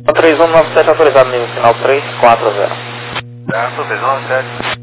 3197 autorizado, nível final 340. Certo, 3197.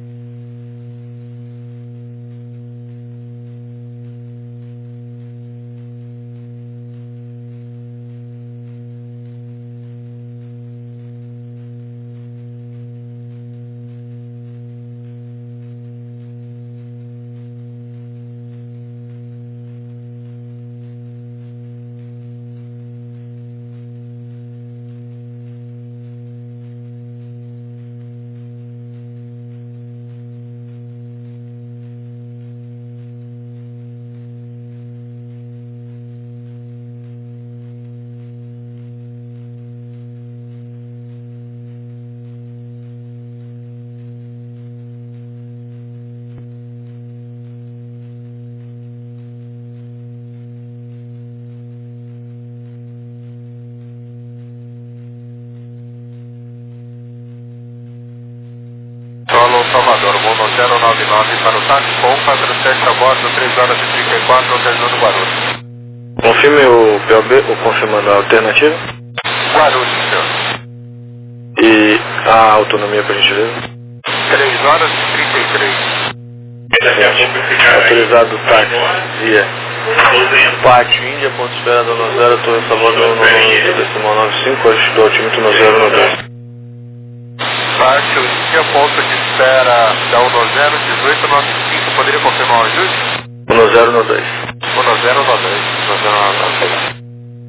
Solo Salvador, voo 099 para o táxi com 47 a bordo, 3 horas e 34, Hotel do Guarulhos. Confirme o POB, ou confirmando a alternativa. Guarulhos, senhor. E a autonomia, por gentileza? 3 horas e 33. Autorizado táxi via Pátio Índia, ponto de espera no 0, Torre Salvador, no decimal 95, hoje do altímetro no 0 no 2. Pátio Índia, ponto de espera da 101895, poderia confirmar o ajuste? No 0 no 2. 1092.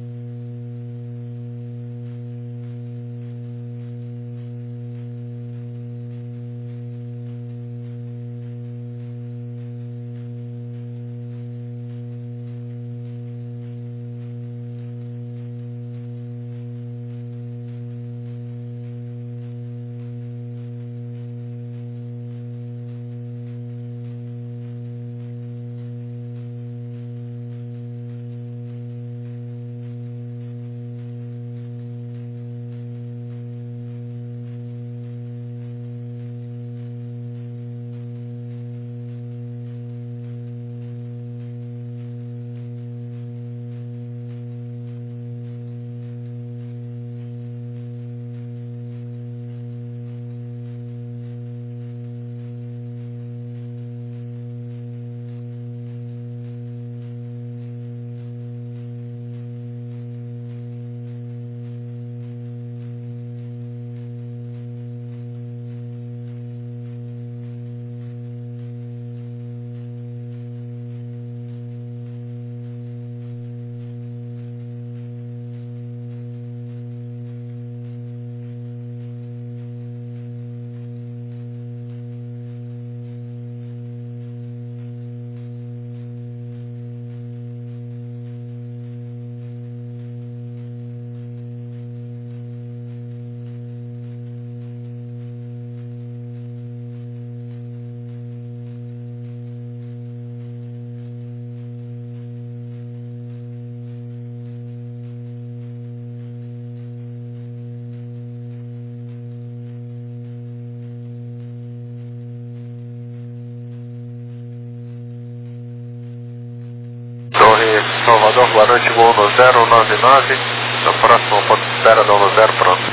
Torre Salvador, boa noite, voo no 099, no próximo ponto de espera do 0 pronto.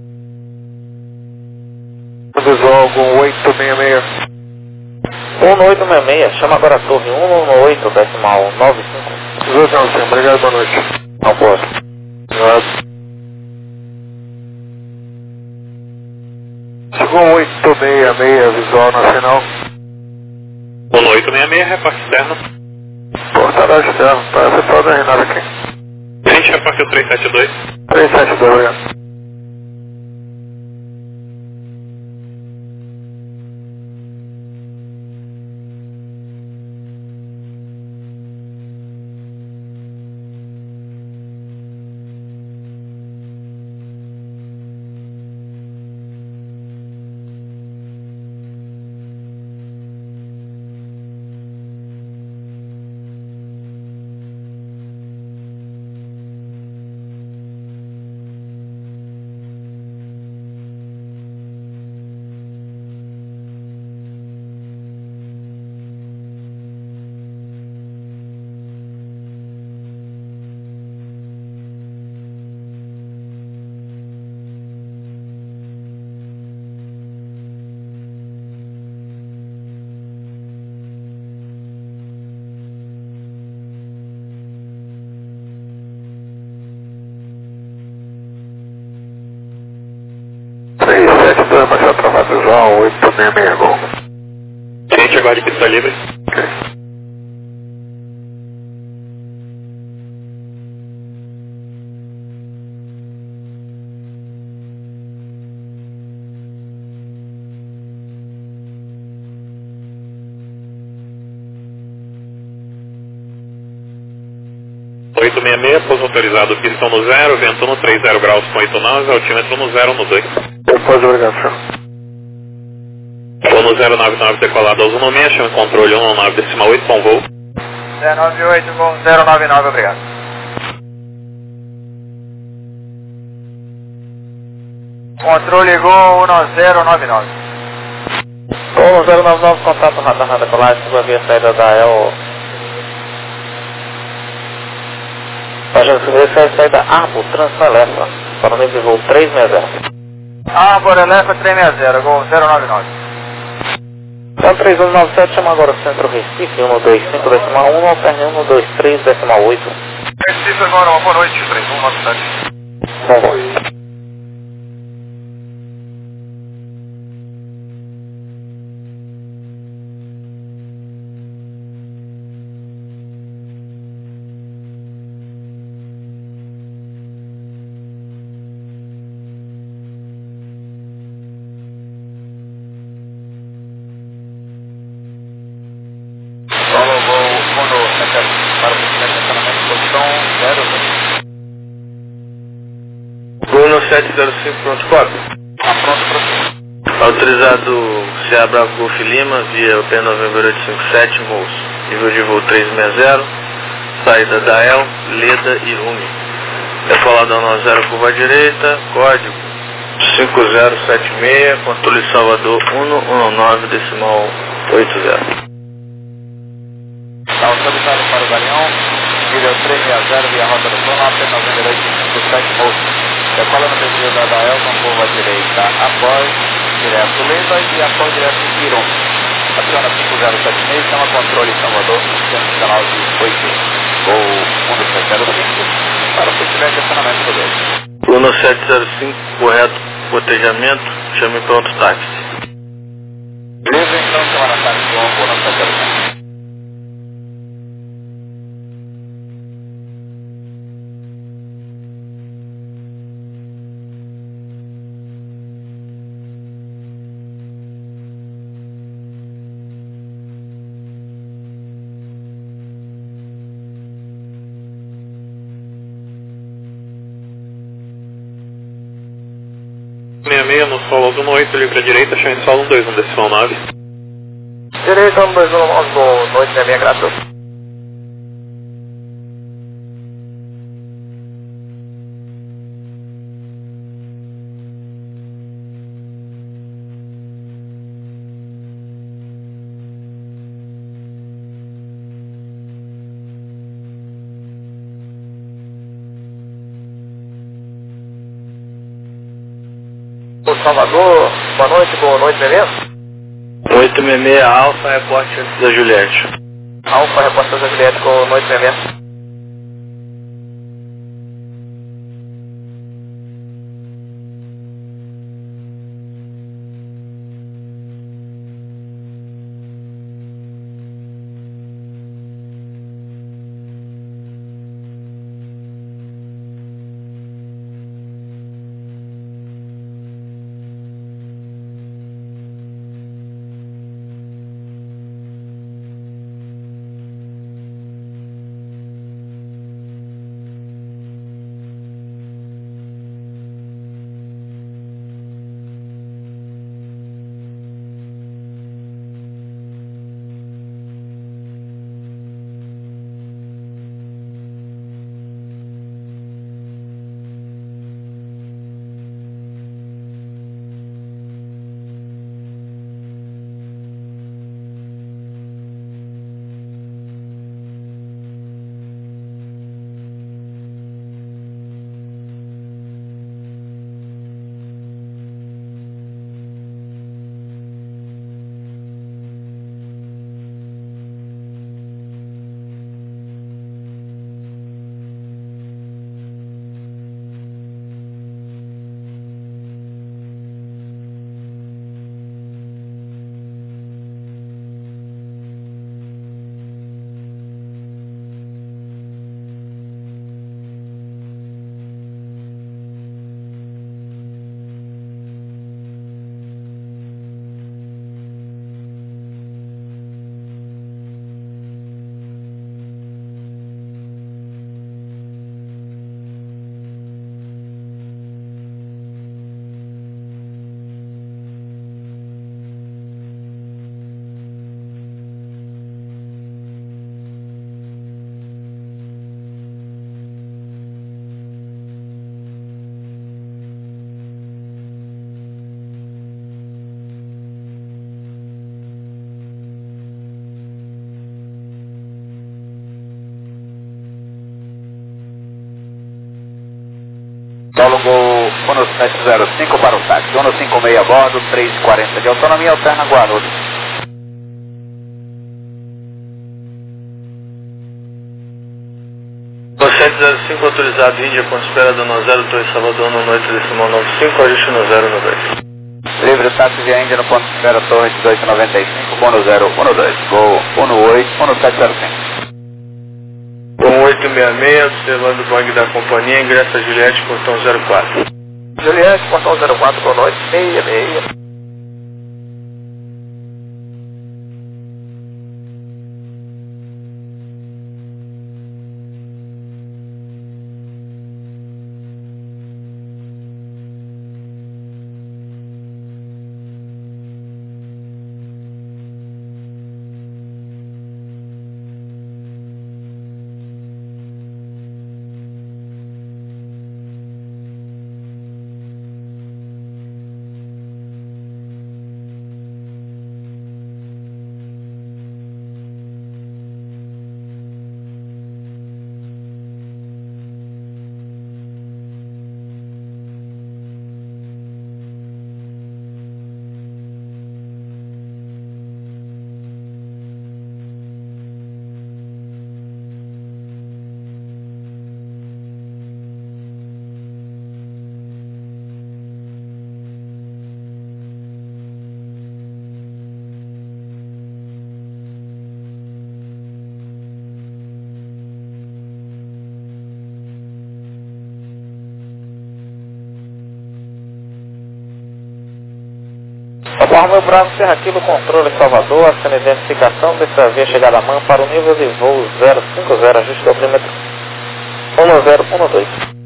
Visual algum 866. 1866, chama agora a torre 118, decimal 95. Visual, senhor, obrigado, boa noite. Não posso. Obrigado. Segundo 866, visual nacional. 1866, reparto externo. Portará externo, tá efetuado a Renata aqui. Gente, repartiu 372. 372, obrigado. 866, Gol. Gente, agora de pista livre. Ok. Pouso autorizado, pistão no 0, vento no 30 graus com 89, altímetro no 0 no 2. Depois, obrigado, senhor. Vou no 099 decolado aos 16, chama controle 119,8 com voo. 098, Gol 099, obrigado. Controle Gol 1099. Gol 099, contato radar decolagem, sobre a via saída da El. Página segurança saída Arbor, Transalefa, para o nível de voo 360. Arbor Elefa 360, Gol 099. Então 3197, chama agora o Centro Recife, 125 decimal 1, alterne 123 decimal 8. Recife agora, uma boa noite, 3197. Bom voo. Gol no 705, pronto, 4. Pronto para cima. Autorizado Sierra Bravo Golf Lima, via P November 857, moço. Nível de voo 360, saída da El, Leda e Rume. Decoladão no 0, curva à direita, código 5076, controle Salvador 119 decimal 80. Está autorizado para o Galeão, nível 360, via rota do sono, P November 857, moço. Decola no desvio da Dael com curva à direita após, direto Leda e após direto Iron. Aciona 5076, chama controle Salvador 119,8. Gol 1705, para o feedback de acionamento do gol. Gol no 705, correto, cotejamento, chame pronto táxi. Beleza, então, semana táxi com Gol no 705. No solo 18, livre à direita, chama solo 21 decimal 9. Direito, 219, Gol, noite é minha gratuita. Salvador, boa noite, beleza? 866 Alfa, reporte antes da Juliette. Alfa, repórter da Juliette, com noite, beleza? Solo Gol 1705 para o táxi, 156 a bordo, 340 de autonomia, alterna Guarulhos. O 705 autorizado Índia, ponto espera do 0, Torre Salvador, no noite decimal 95, ajuste no 012. Livre o táxi via Índia no ponto de espera Torre 1895, com no 012, Gol 181705. 1866, observando o Boeing da companhia, ingressa a Juliette, portão 04. Juliette, portão 04, boa noite, 66. Meu Bravo Serra Kilo, controle Salvador, acena identificação, dessa via chegada a mão para o nível de voo 050, ajuste ao perímetro 1012.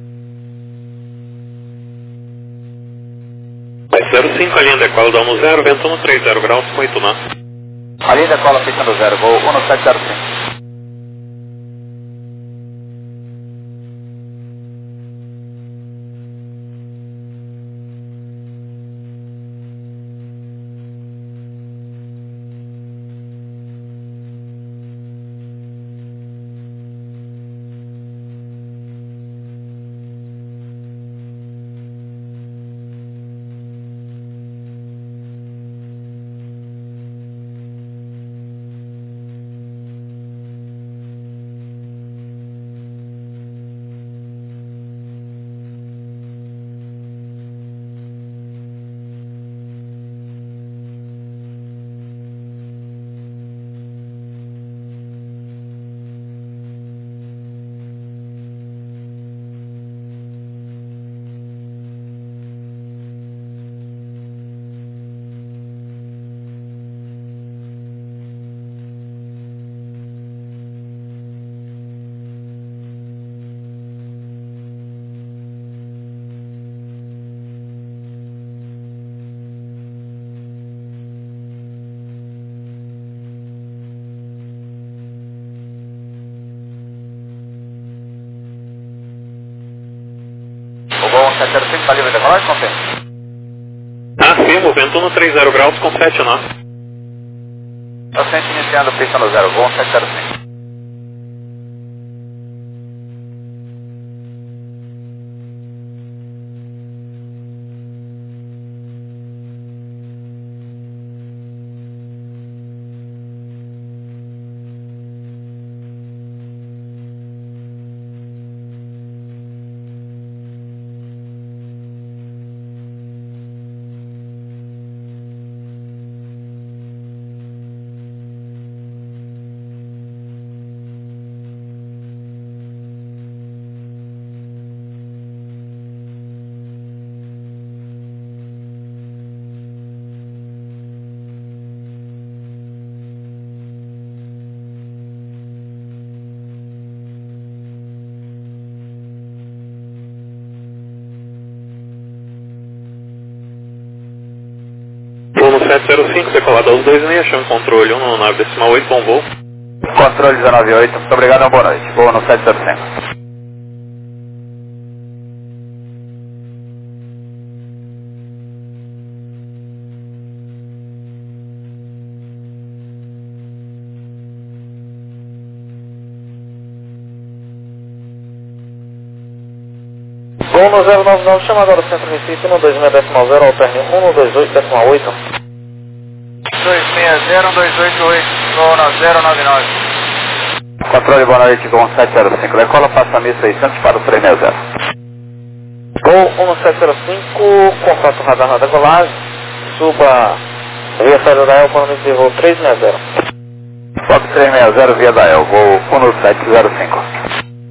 05, a linha decola dá 10, vento no 30 graus com 8 nós. A linha decola pisando 0, Gol 1705. Gol 1705, está livre de decolagem, confirma. Afirmo, vento no 30 graus com 7 nós. Paciente iniciando pista no 0, Gol 1705. Voo 705, decolado aos 26, chama controle 1 no 9 decimal 8, bom voo. Controle 198, muito obrigado, uma boa noite. Voo no 705. Gol no 099, chama agora o Centro Recife, 126.0, alterne 128.8. 260-288, gol na 099. Controle, boa noite, Gol 1705. Decola, passa 1.600 para o 360. Gol 1705, contato radar na decolagem, suba via saída da El para o nível de voo 360. Fox 360 via da El, Gol 1705.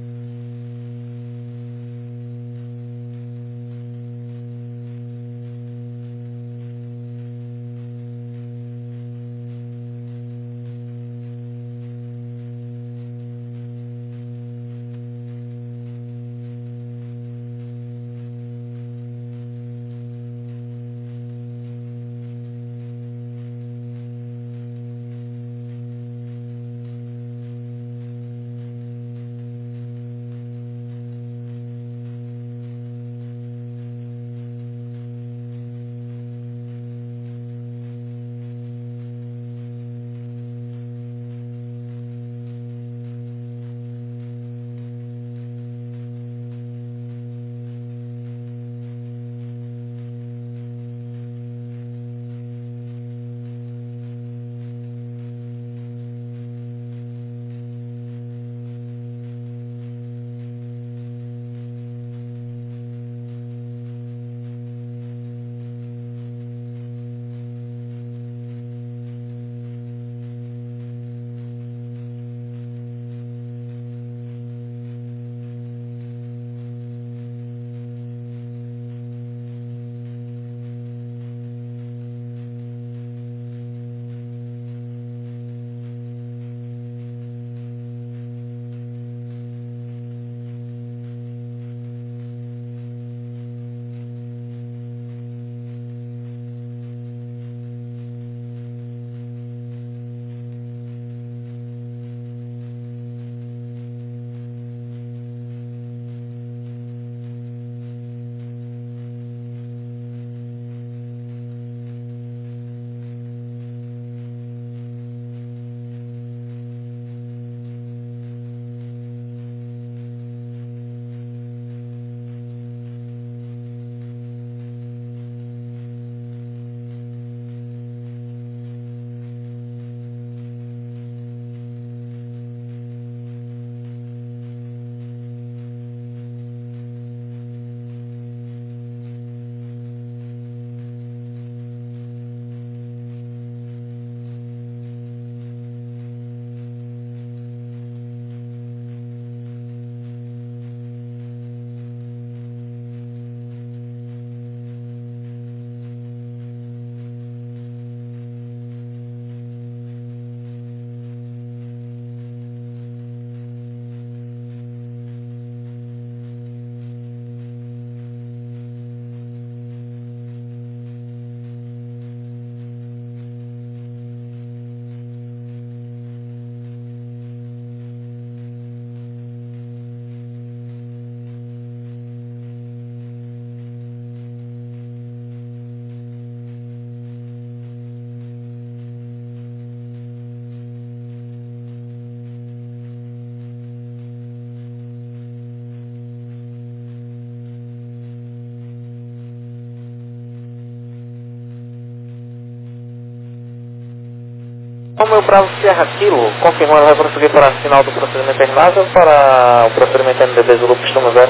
O meu Bravo Sierra Kilo, confirmando, vai prosseguir para a final do procedimento terminado para o procedimento NDB Zulu Pistão 0.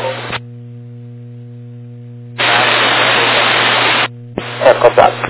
É, copiado.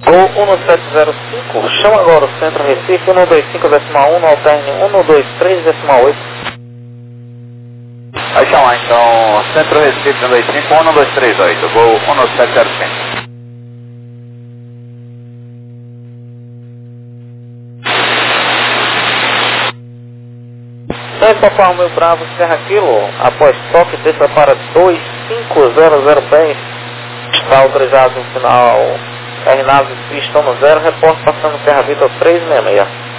Gol 1705, chama agora o Centro Recife, 125,1 no alterne 123,8. Vai chamar então Centro Recife 125 1238, voo 1705. Papai Romeu Bravo, Serra Kilo, após toque, desça para 2500 pés, está autorizado no final Aeronave pista 10, reporte passando Serra Vitor 366.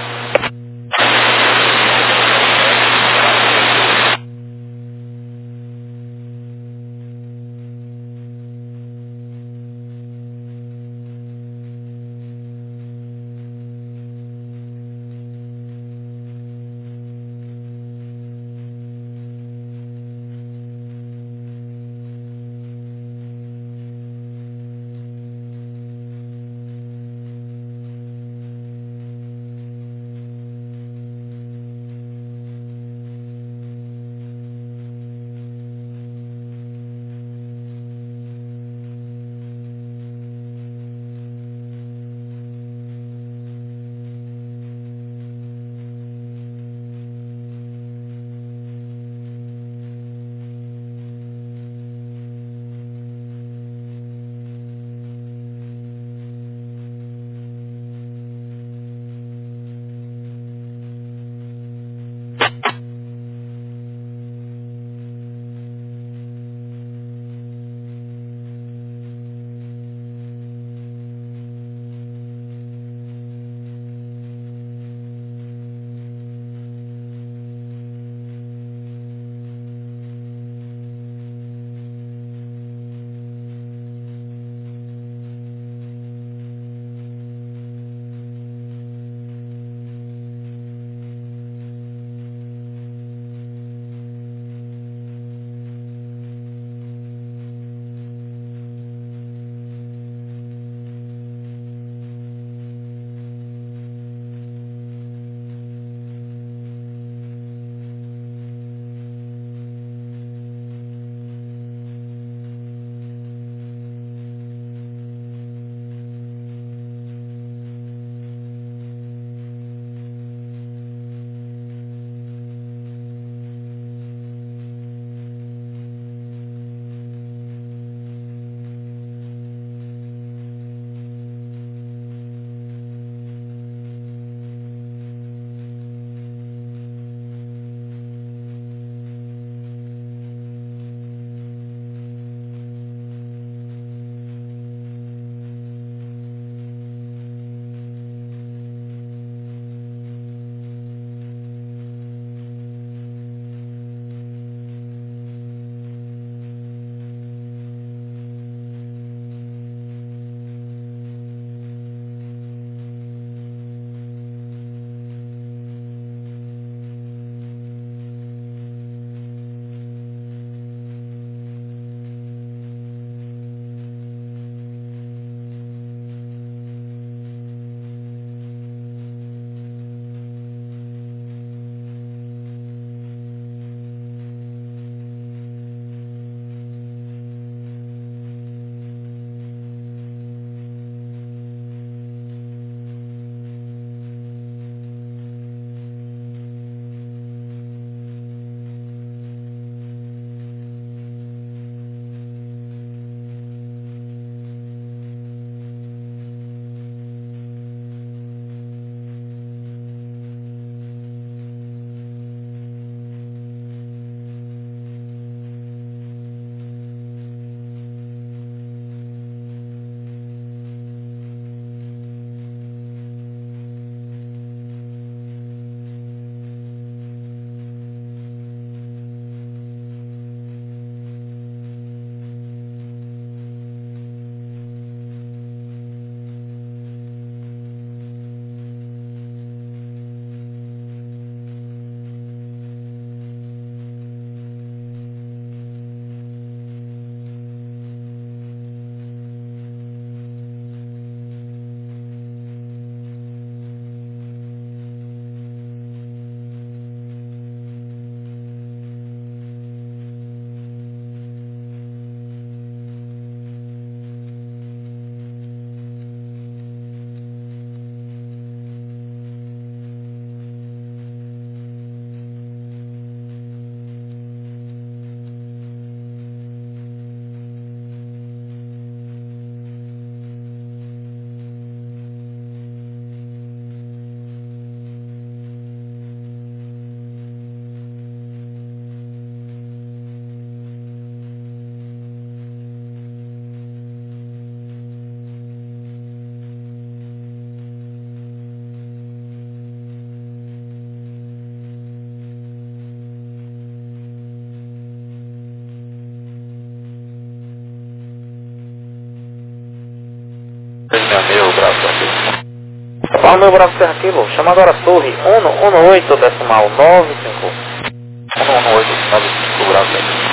Alfa Romeo Bravo Serra Kilo, chama agora a torre 118 decimal 95. 118, 95, Bravo Serra.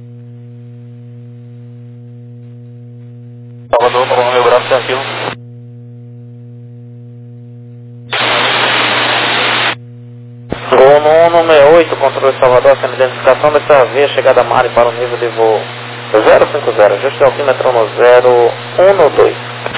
Salvador, Alfa Romeo Bravo Serra Kilo. Gol no 168, controle Salvador, sendo identificação dessa via, chegada a Mari para o nível de voo 050, ajuste de altímetro no 012.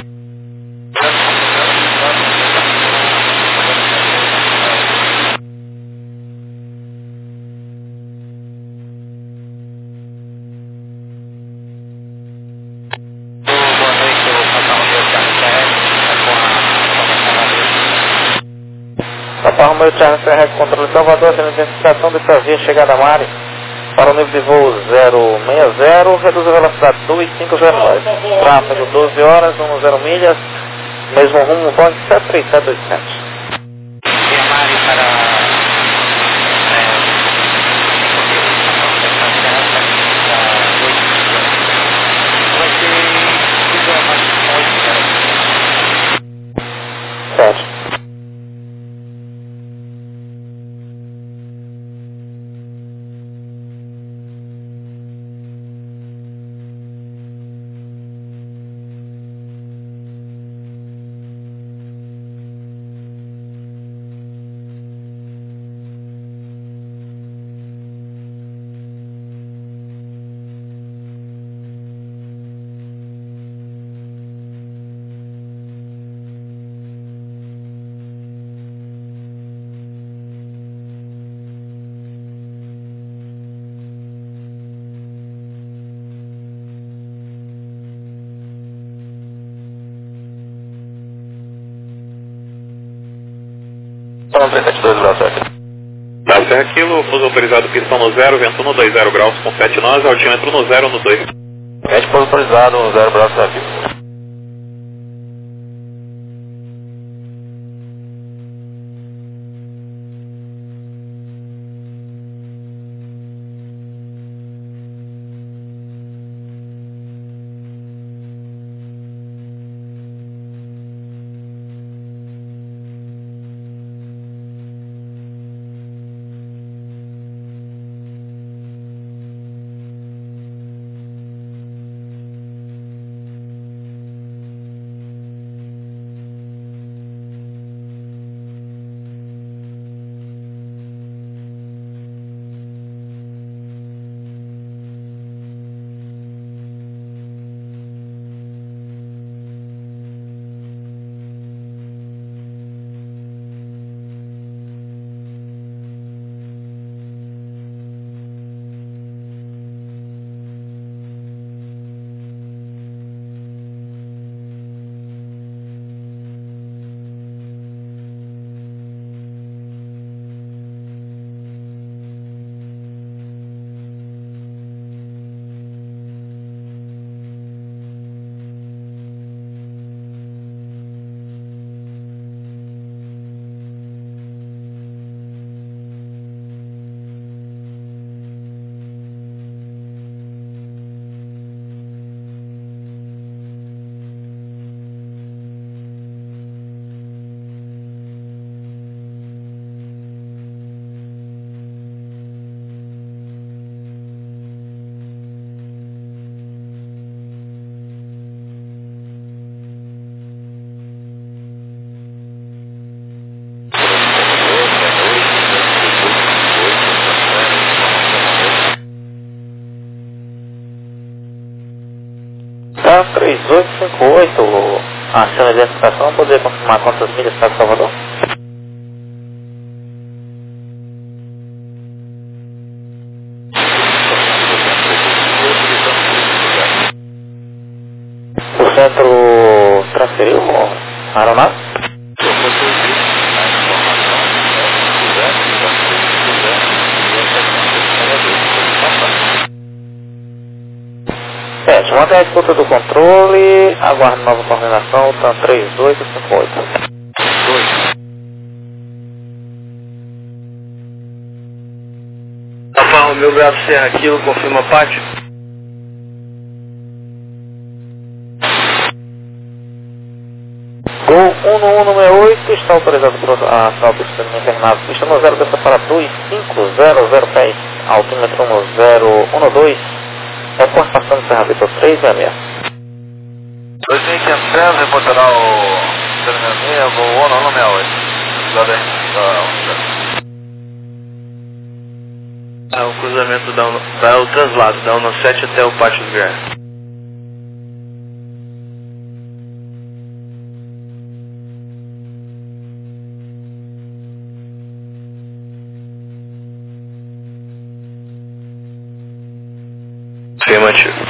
Alfa Romeo Charlie Serra, controle Salvador, sendo identificação dessa via, chegada a Mari para o nível de voo 060, reduz a velocidade 2509, tráfego 12 horas, 10 milhas, mesmo rumo, Boeing 737-800. Via Mari para... Certo. Então, 372, Bravo Serra. Bravo Serra Kilo, pouso autorizado, pistão no 0, vento no 20 graus com 7 nós, altímetro no 0 no 2. Mente pouso autorizado, 0, Bravo Serra Kilo. Tá 3858, achando a identificação, poder confirmar quantas milhas está de Salvador? O centro transferiu a aeronave? Mantém a escuta do controle, aguarde nova coordenação, TAM 3858. Alfa Romeo Bravo Serra Kilo, confirma pátio. Gol 1168, está autorizado por assinar o procedimento terminado. Pista no 0, desça para 2500 pés, altímetro no 012, reporte passando Serra Vitor 366. 2500 pés, reportará o 366, voo 168, da unidade. O cruzamento o translado da 17 até o pátio do viário. Afirmativo.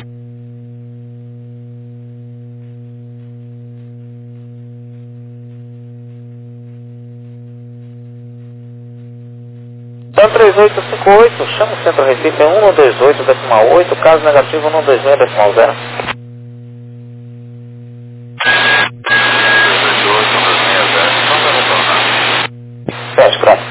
Dan 3858, chama o centro Recife 128,8, caso negativo 126,0. 128,0, Pede, graças.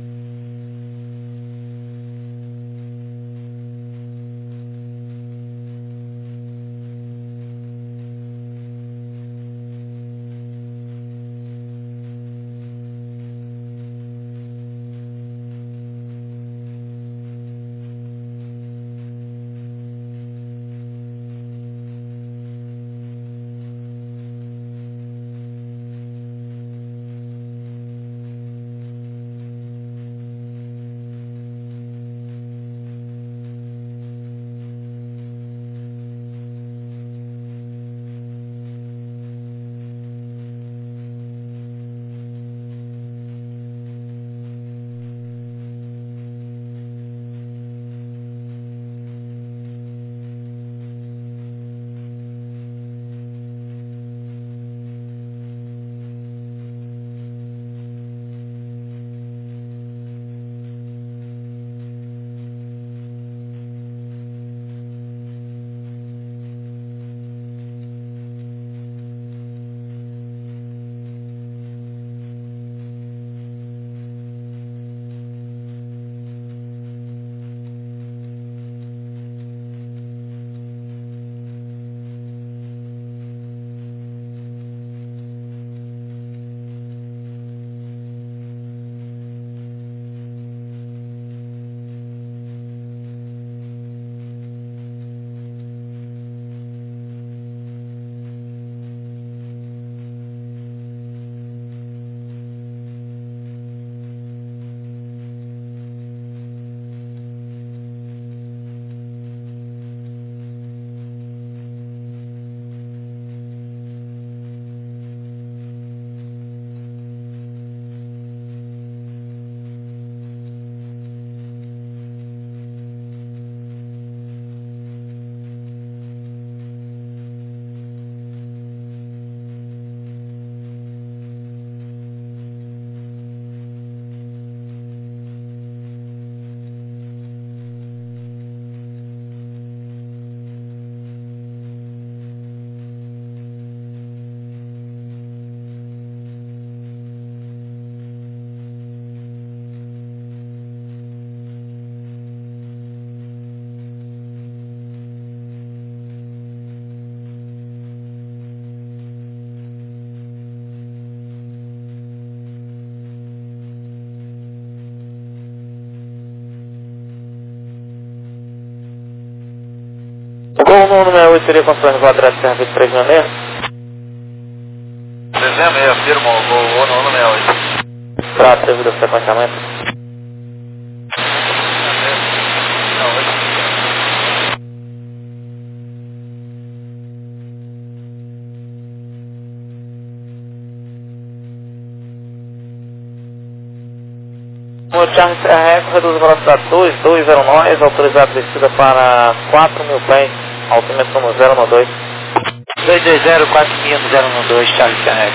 Qual o número 68 seria conforme o address Serra Vitor 366? 366, afirmo, voo 168. Prato devido ao sequenciamento. O Charles Serra reduz a velocidade 2209, autorizado descida para 4.000 pés, altímetro no 012. 220, 4.000, 012, Charles Serra.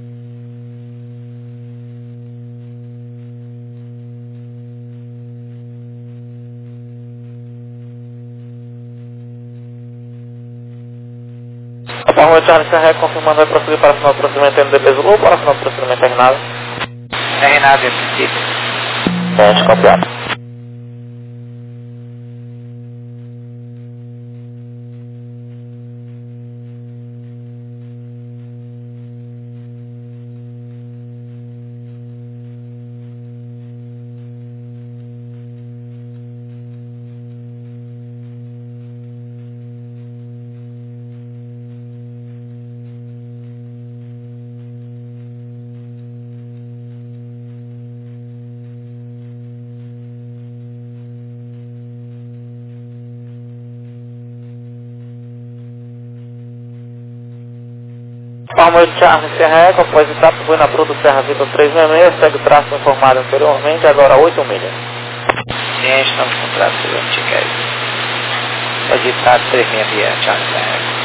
A forma Charles Serra confirmando vai prosseguir para assinar o procedimento MDP Zulu ou para assinar o procedimento terminado? Terminado, é possível. Pode copiar. Palma 8 Charlie Serra Eco, após etapa foi na Bruto Serra Vitor 366, segue o traço informado anteriormente, agora 8 milhas. Sim, estamos com traço antiquado. Editado 366 Charlie Serra Eco.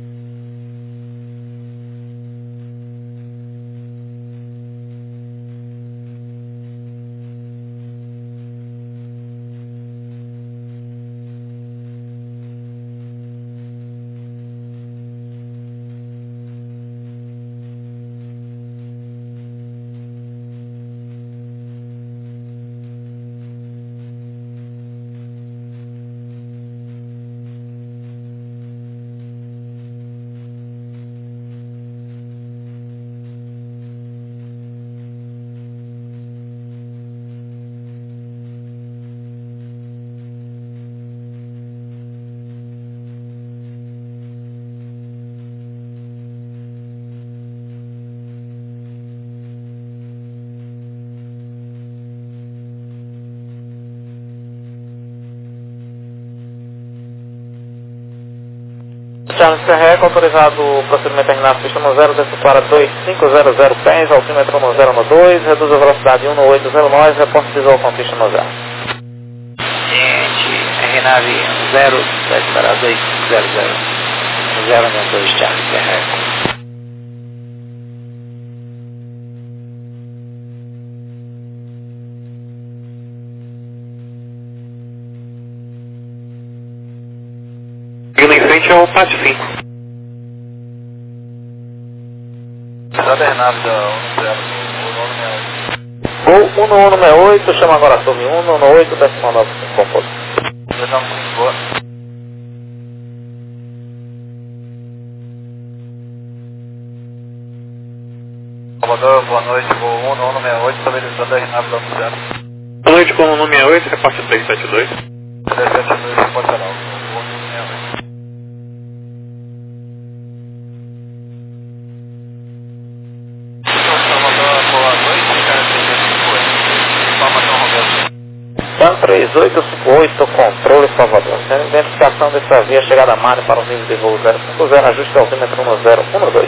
Charles Serra Eco, autorizado o procedimento terminado pista no 0, desce para 2500 pés, altímetro no 0 no 2, reduz a velocidade 1809, reporte visual com pista no 0. Ciente, RNAV 0, desce para 2500, 0 no 2, Charles Serra Eco. Seguindo em frente é o PAT 5. Estrada Renave da 10, Gol 1168, chama agora a turma 118, 19 composto. boa. Salvador, boa noite, voo 1168, estabilizando a Renave da 10. Boa noite, com o nome 68, reparte 372. 372, reporte geral. Pan 3858, controle Salvador. Sendo identificação dessa via, chegada a Mário para o nível de voo 050, ajuste altímetro 1012.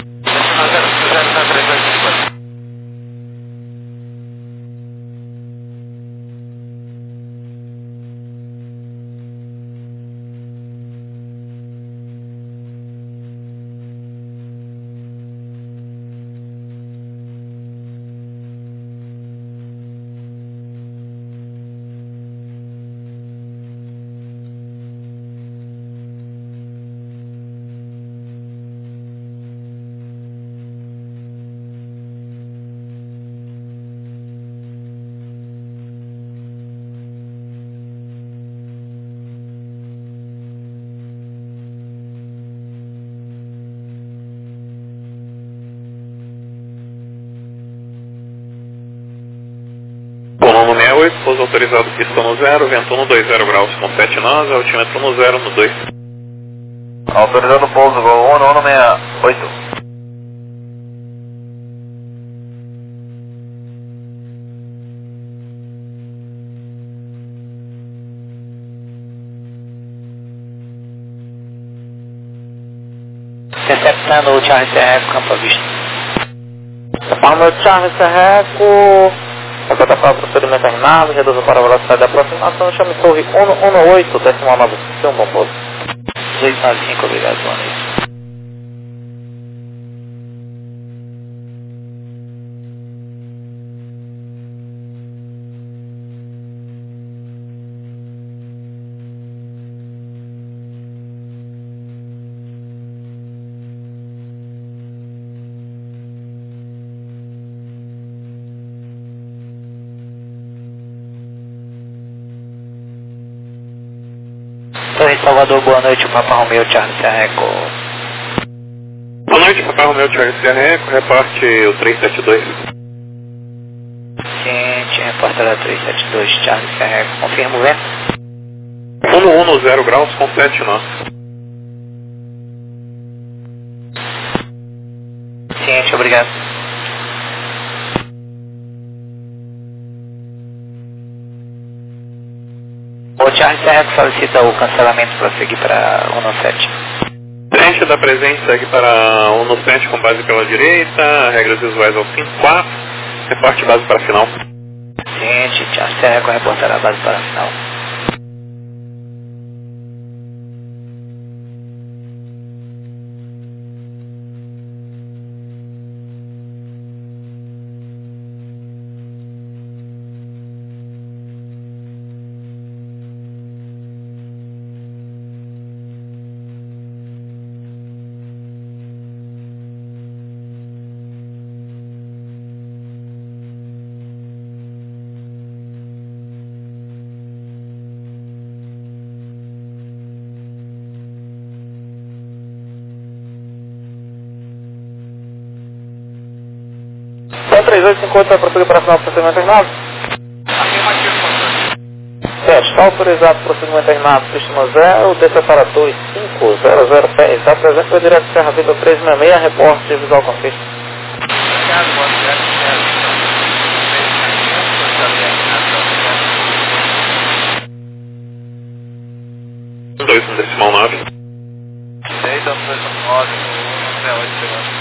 Colombo 68, pouso autorizado pista no 0, vento no 20 graus com 7 nós, altímetro no 0 no 2. Autorizando o pouso, voo 1168. Interceptando o Charles Serra Eco, campo à vista. Palma 8 Charles Serra Eco, agora para o procedimento terminado, reduza para a velocidade da aproximação, chame torre 118, 19, um bom pouso. 295, obrigado, boa noite. Torre Salvador, boa noite, o Papa Romeo, Charles Serra Eco. Boa noite, Papai Romeo, Charles Serra Eco, reparte o 372. Ciente, repórter 372, Charles Serra Eco, confirma o vento. 110 graus com 7 nós. Ciente, obrigado. O Charles Serra Eco solicita o cancelamento para seguir para 17. Frente da presente segue para 197 com base pela direita, regras visuais ao 5-4, reporte base para final. Ciente, Charlie Serra, reportar a base para final. Então 3850 vai prosseguir para final do procedimento terminado? Afirmativo, comandante. Certo, está autorizado o procedimento terminado, pista 0, desça para 2500 pé, está presente para direto Serra Vida 366, reporte visual com pista. Obrigado, boa tarde. 2,9. 10 a 2,9, 168 segundos.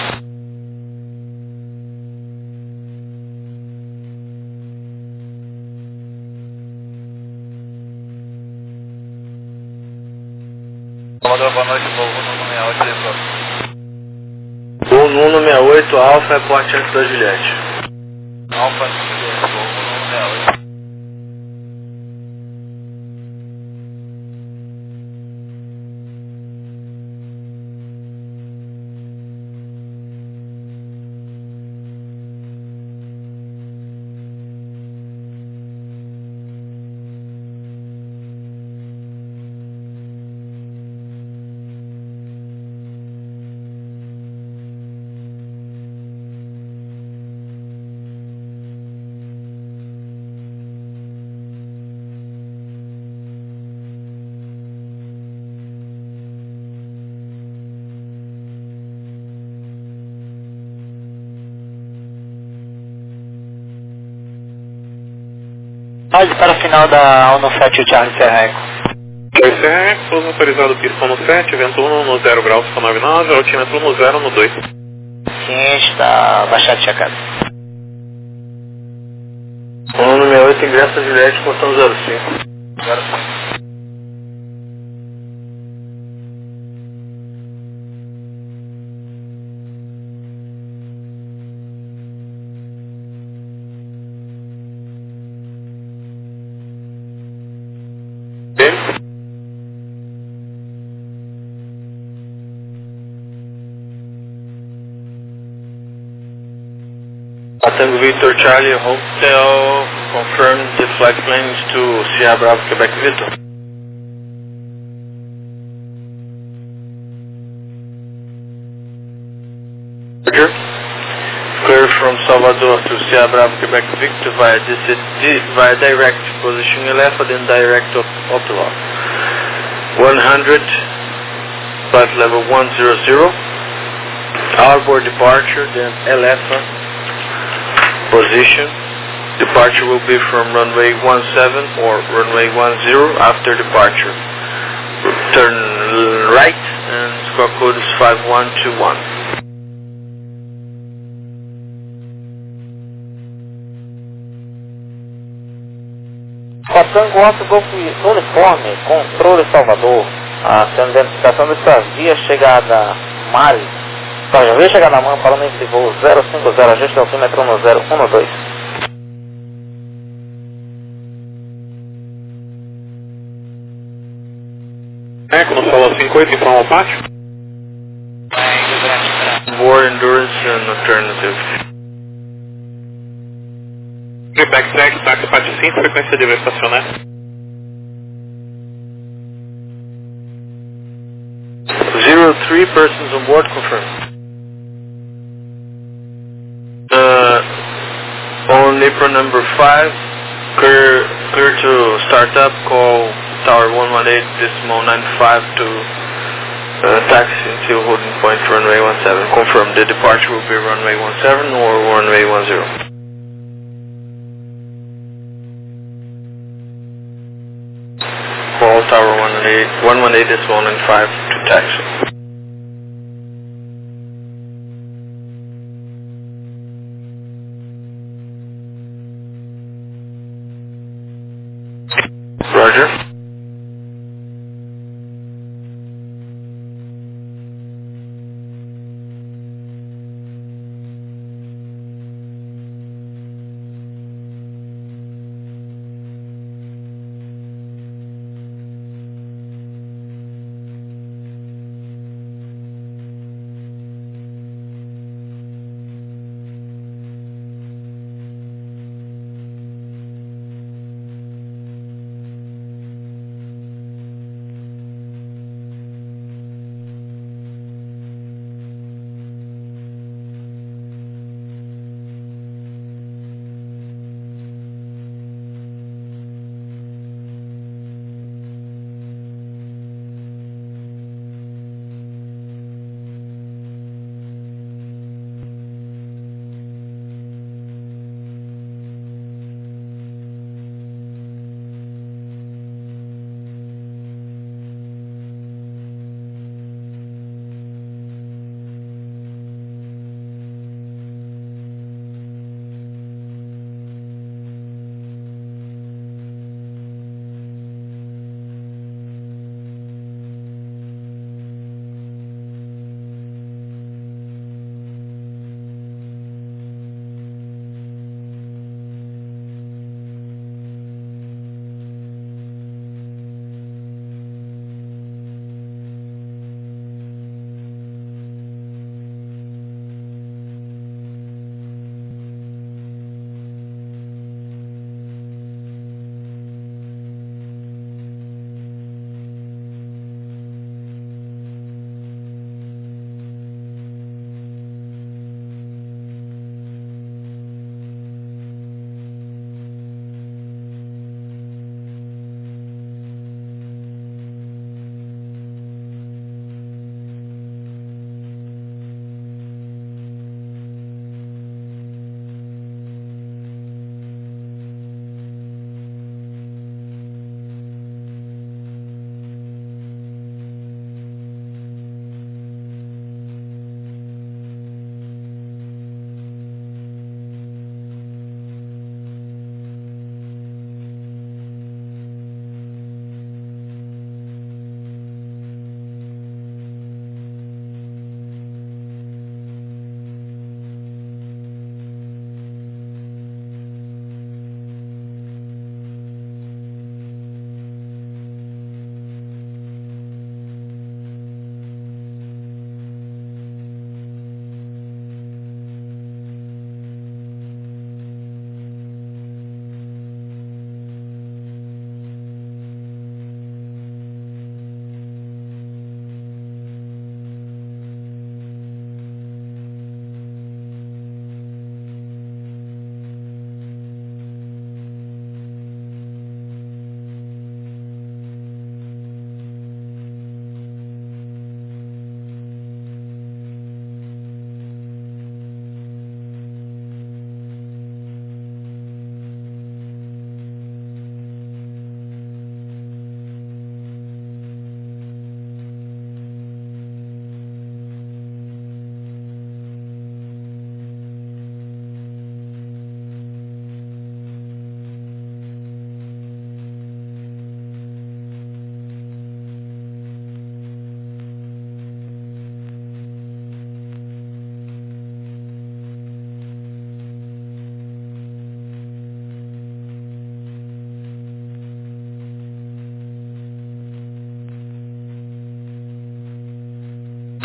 Comandante, boa noite, voo 168, Voo 168, Alfa, reporte antes da Juliette. Alfa 2, voo 168. Base para a final da 197 Charlie Serra. 2 CR, pouso autorizado pista no 7, vento 1 no 0 graus com 99, altímetro no 0 no 2. Ciente, está baixado de checado. 168, ingresso a Juliette, portão 05. 05. Tango Victor Charlie Hotel, confirm the flight plans to Sierra Bravo, Quebec Victor. Roger. Clear from Salvador to Sierra Bravo, Quebec Victor via direct position 11 and direct Opelor. 100, flight level 100, outboard departure, then Elephant. Position. Departure will be from runway 17 or runway 10 after departure. Turn right and squawk code is 5121. Tango Alto Golf Uniforme, controle Salvador, sendo identificação dessa via chegada Mali. Já veio chegar na mão, falando em voo 050, ajuste altímetro no 012. Eco no solo 58, informa ao pátio. Board endurance and alternative. Feedback track, táxi pátio 5, frequência de estacionar. 03 persons on board confirmed. On April number 5, clear to start up, call Tower 118.95 to taxi until holding point runway 17. Confirm the departure will be runway 17 or runway 10. Call Tower 118.95 to taxi.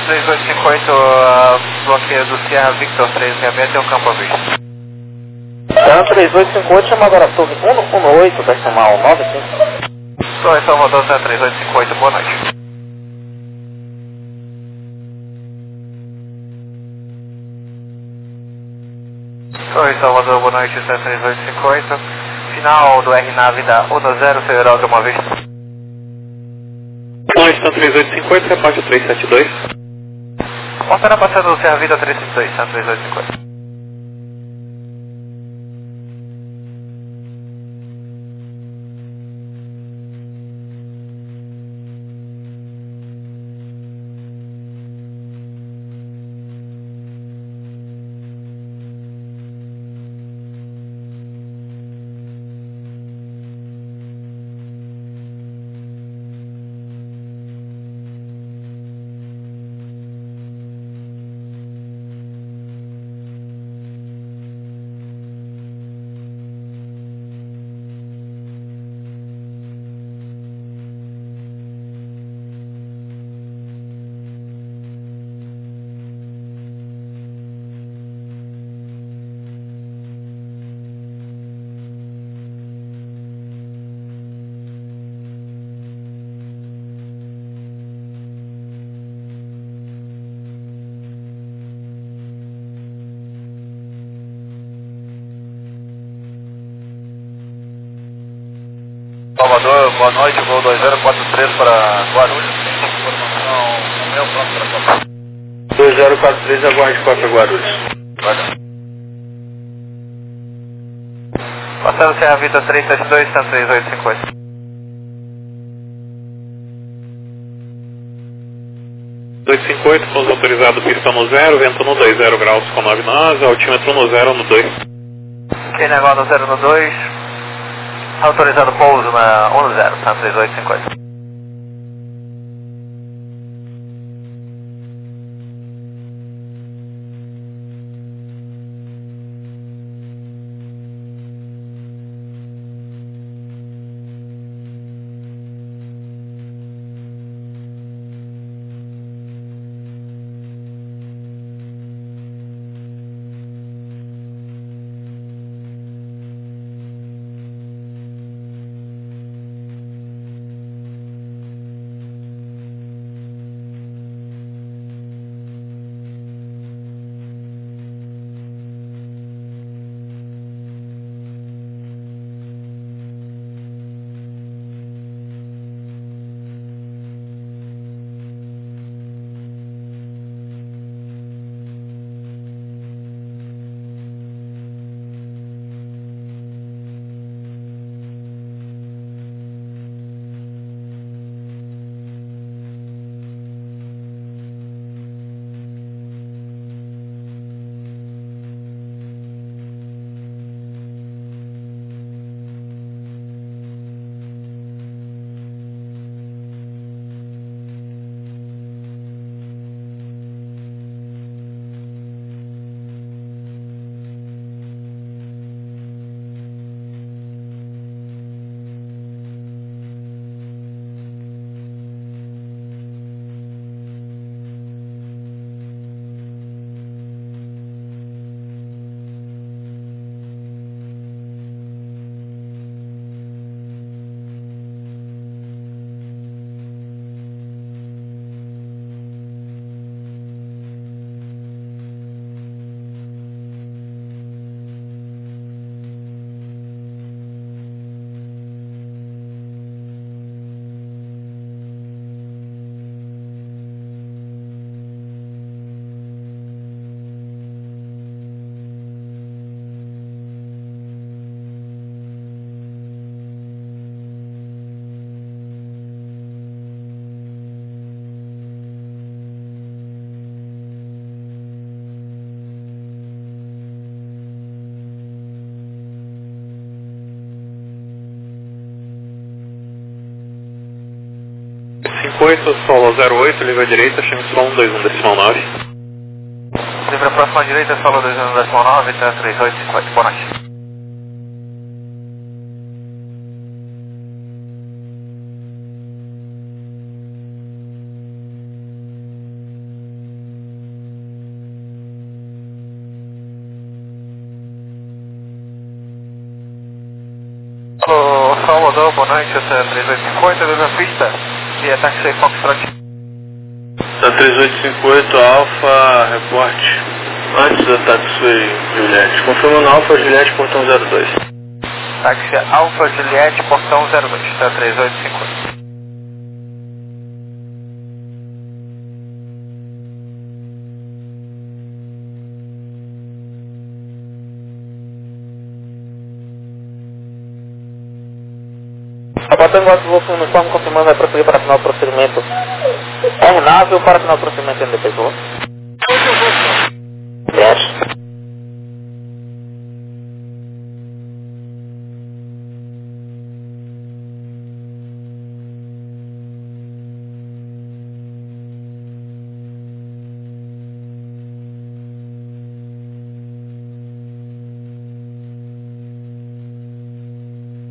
3858, bloqueio do Sierra Victor 366, tem um campo a vista. Serra 3858, chama agora a torre 118, decimal 95. Torre Salvador, Serra 3858, boa noite. Torre Salvador, boa noite, Serra 3850. Final do RNAV da 10, seu aeródromo à vista. Nós, 3850, reparte 372. Montana passando o Serra Vida 352, Serra 3850. Salvador, boa noite, voo 2043 para Guarulhos, informação no meu próximo para 2043, aguarde 4 Guarulhos. Passando Serra Vida 372, Serra 3850. Pouso autorizado, pista no 0, vento no 20 graus com 9 nós, altímetro no 0 no 2. Ok, negócio no 0 no 2. Autorizado pouso na 10, Serra 3850. Solo 08, livre à direita, chame Y21 decimal 9. Livre à próxima direita, solo 21 decimal 9, Serra 3850, boa noite. Salvador, boa noite, essa 3850, mesma pista, via Taxi Foxtrot. Da 3858 Alfa, reporte antes da Taxi Juliette. Confirmando Alfa Juliette, portão 02. Táxi Alfa Juliette, portão 02, da 3850. Abatendo o Golfo uniforme, confirmando vai prosseguir para final do procedimento. Nave ou para final do procedimento NDP,